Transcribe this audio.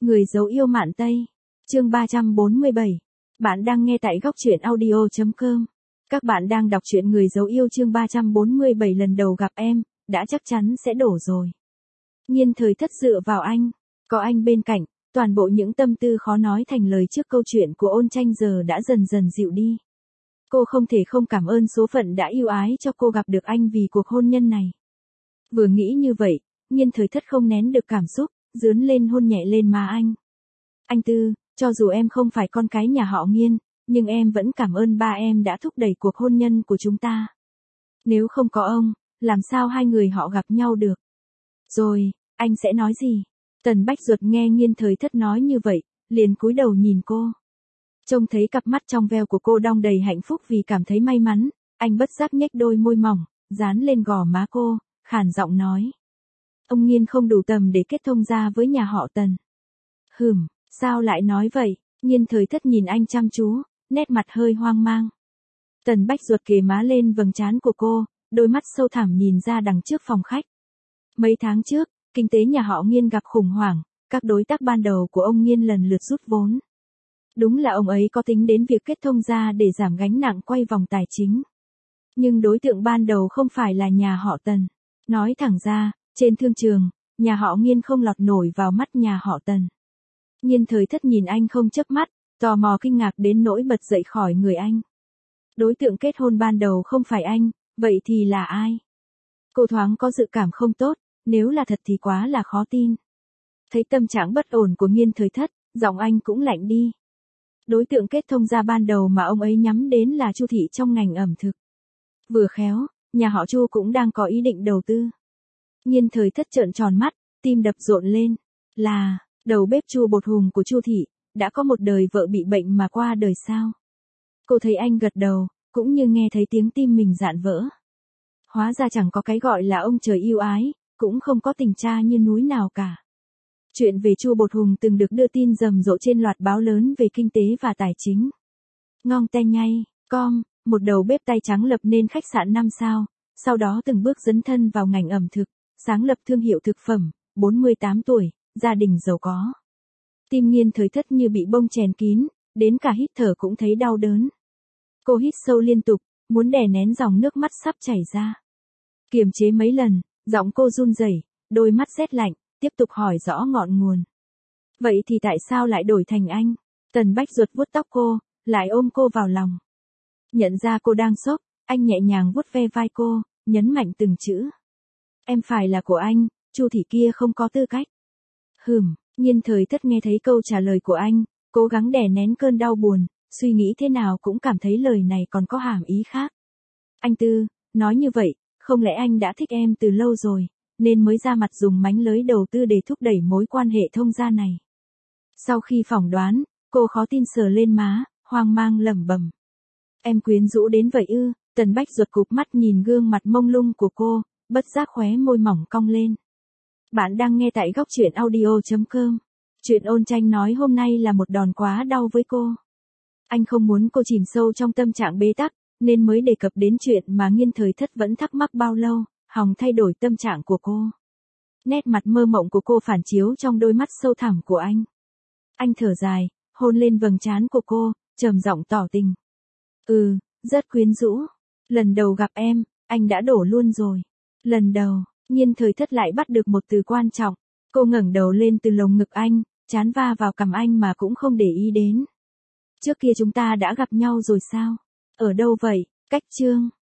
Người dấu yêu Mạn Tây. Chương 347. Bạn đang nghe tại góc truyện audio.com. Các bạn đang đọc truyện Người dấu yêu chương 347 lần đầu gặp em, đã chắc chắn sẽ đổ rồi. Nhiên Thời Thất dựa vào anh, có anh bên cạnh, toàn bộ những tâm tư khó nói thành lời trước câu chuyện của Ôn Tranh giờ đã dần dần dịu đi. Cô không thể không cảm ơn số phận đã yêu ái cho cô gặp được anh vì cuộc hôn nhân này. Vừa nghĩ như vậy, Nhiên Thời Thất không nén được cảm xúc, dướn lên hôn nhẹ lên má anh. Anh Tư, cho dù em không phải con cái nhà họ Nhiên, nhưng em vẫn cảm ơn ba em đã thúc đẩy cuộc hôn nhân của chúng ta. Nếu không có ông, làm sao hai người họ gặp nhau được? Rồi, anh sẽ nói gì? Tần Bách Duật nghe Nhiên Thời Thất nói như vậy, liền cúi đầu nhìn cô. Trông thấy cặp mắt trong veo của cô đong đầy hạnh phúc vì cảm thấy may mắn, anh bất giác nhếch đôi môi mỏng, dán lên gò má cô, khàn giọng nói. Ông Nhiên không đủ tầm để kết thông gia với nhà họ Tần. Sao lại nói vậy? Nhiên Thời Thất nhìn anh chăm chú, nét mặt hơi hoang mang. Tần Bách Duật kề má lên vầng trán của cô, đôi mắt sâu thẳm nhìn ra đằng trước phòng khách. Mấy tháng trước, kinh tế nhà họ Nhiên gặp khủng hoảng, các đối tác ban đầu của ông Nhiên lần lượt rút vốn. Đúng là ông ấy có tính đến việc kết thông gia để giảm gánh nặng quay vòng tài chính. Nhưng đối tượng ban đầu không phải là nhà họ Tần. Nói thẳng ra, trên thương trường, nhà họ Nhiên không lọt nổi vào mắt nhà họ Tần. Nhiên Thời Thất nhìn anh không chớp mắt, tò mò kinh ngạc đến nỗi bật dậy khỏi người anh. Đối tượng kết hôn ban đầu không phải anh, vậy thì là ai? Cô thoáng có dự cảm không tốt, nếu là thật thì quá là khó tin. Thấy tâm trạng bất ổn của Nhiên Thời Thất, giọng anh cũng lạnh đi. Đối tượng kết thông gia ban đầu mà ông ấy nhắm đến là Chu thị trong ngành ẩm thực. Vừa khéo, nhà họ Chu cũng đang có ý định đầu tư. Nhiên Thời Thất trợn tròn mắt, tim đập rộn lên. Là, đầu bếp Chu Bột Hùng của Chu thị, đã có một đời vợ bị bệnh mà qua đời sao? Cô thấy anh gật đầu, cũng như nghe thấy tiếng tim mình dạn vỡ. Hóa ra chẳng có cái gọi là ông trời yêu ái, cũng không có tình cha như núi nào cả. Chuyện về Chu Bột Hùng từng được đưa tin rầm rộ trên loạt báo lớn về kinh tế và tài chính. Ngong Te Nhai, một đầu bếp tay trắng lập nên khách sạn 5 sao, sau đó từng bước dấn thân vào ngành ẩm thực, sáng lập thương hiệu thực phẩm, 48 tuổi, gia đình giàu có. Tim Nhiên Thời Thất như bị bông chèn kín, đến cả hít thở cũng thấy đau đớn. Cô hít sâu liên tục, muốn đè nén dòng nước mắt sắp chảy ra. Kiềm chế mấy lần, giọng cô run rẩy, đôi mắt rét lạnh, tiếp tục hỏi rõ ngọn nguồn. Vậy thì tại sao lại đổi thành anh? Tần Bách Duật vuốt tóc cô, lại ôm cô vào lòng. Nhận ra cô đang sốc, anh nhẹ nhàng vuốt ve vai cô, nhấn mạnh từng chữ. Em phải là của anh, Chu thị kia không có tư cách. Nhiên Thời Thất nghe thấy câu trả lời của anh, cố gắng đè nén cơn đau buồn, suy nghĩ thế nào cũng cảm thấy lời này còn có hàm ý khác. Anh Tư, nói như vậy, không lẽ anh đã thích em từ lâu rồi, nên mới ra mặt dùng mánh lới đầu tư để thúc đẩy mối quan hệ thông gia này. Sau khi phỏng đoán, cô khó tin sờ lên má, hoang mang lẩm bẩm. Em quyến rũ đến vậy ư? Tần Bách Duật cụp mắt nhìn gương mặt mông lung của cô, bất giác khóe môi mỏng cong lên. Bạn đang nghe tại góc truyện audio.com. Chuyện Ôn Tranh nói hôm nay là một đòn quá đau với cô. Anh không muốn cô chìm sâu trong tâm trạng bế tắc, nên mới đề cập đến chuyện mà Nhiên Thời Thất vẫn thắc mắc bao lâu, hòng thay đổi tâm trạng của cô. Nét mặt mơ mộng của cô phản chiếu trong đôi mắt sâu thẳm của anh. Anh thở dài, hôn lên vầng trán của cô, trầm giọng tỏ tình. Rất quyến rũ. Lần đầu gặp em, anh đã đổ luôn rồi. Lần đầu, Nhiên Thời Thất lại bắt được một từ quan trọng. Cô ngẩng đầu lên từ lồng ngực anh, trán va vào cằm anh mà cũng không để ý đến. Trước kia chúng ta đã gặp nhau rồi sao? Ở đâu vậy? Cách chương.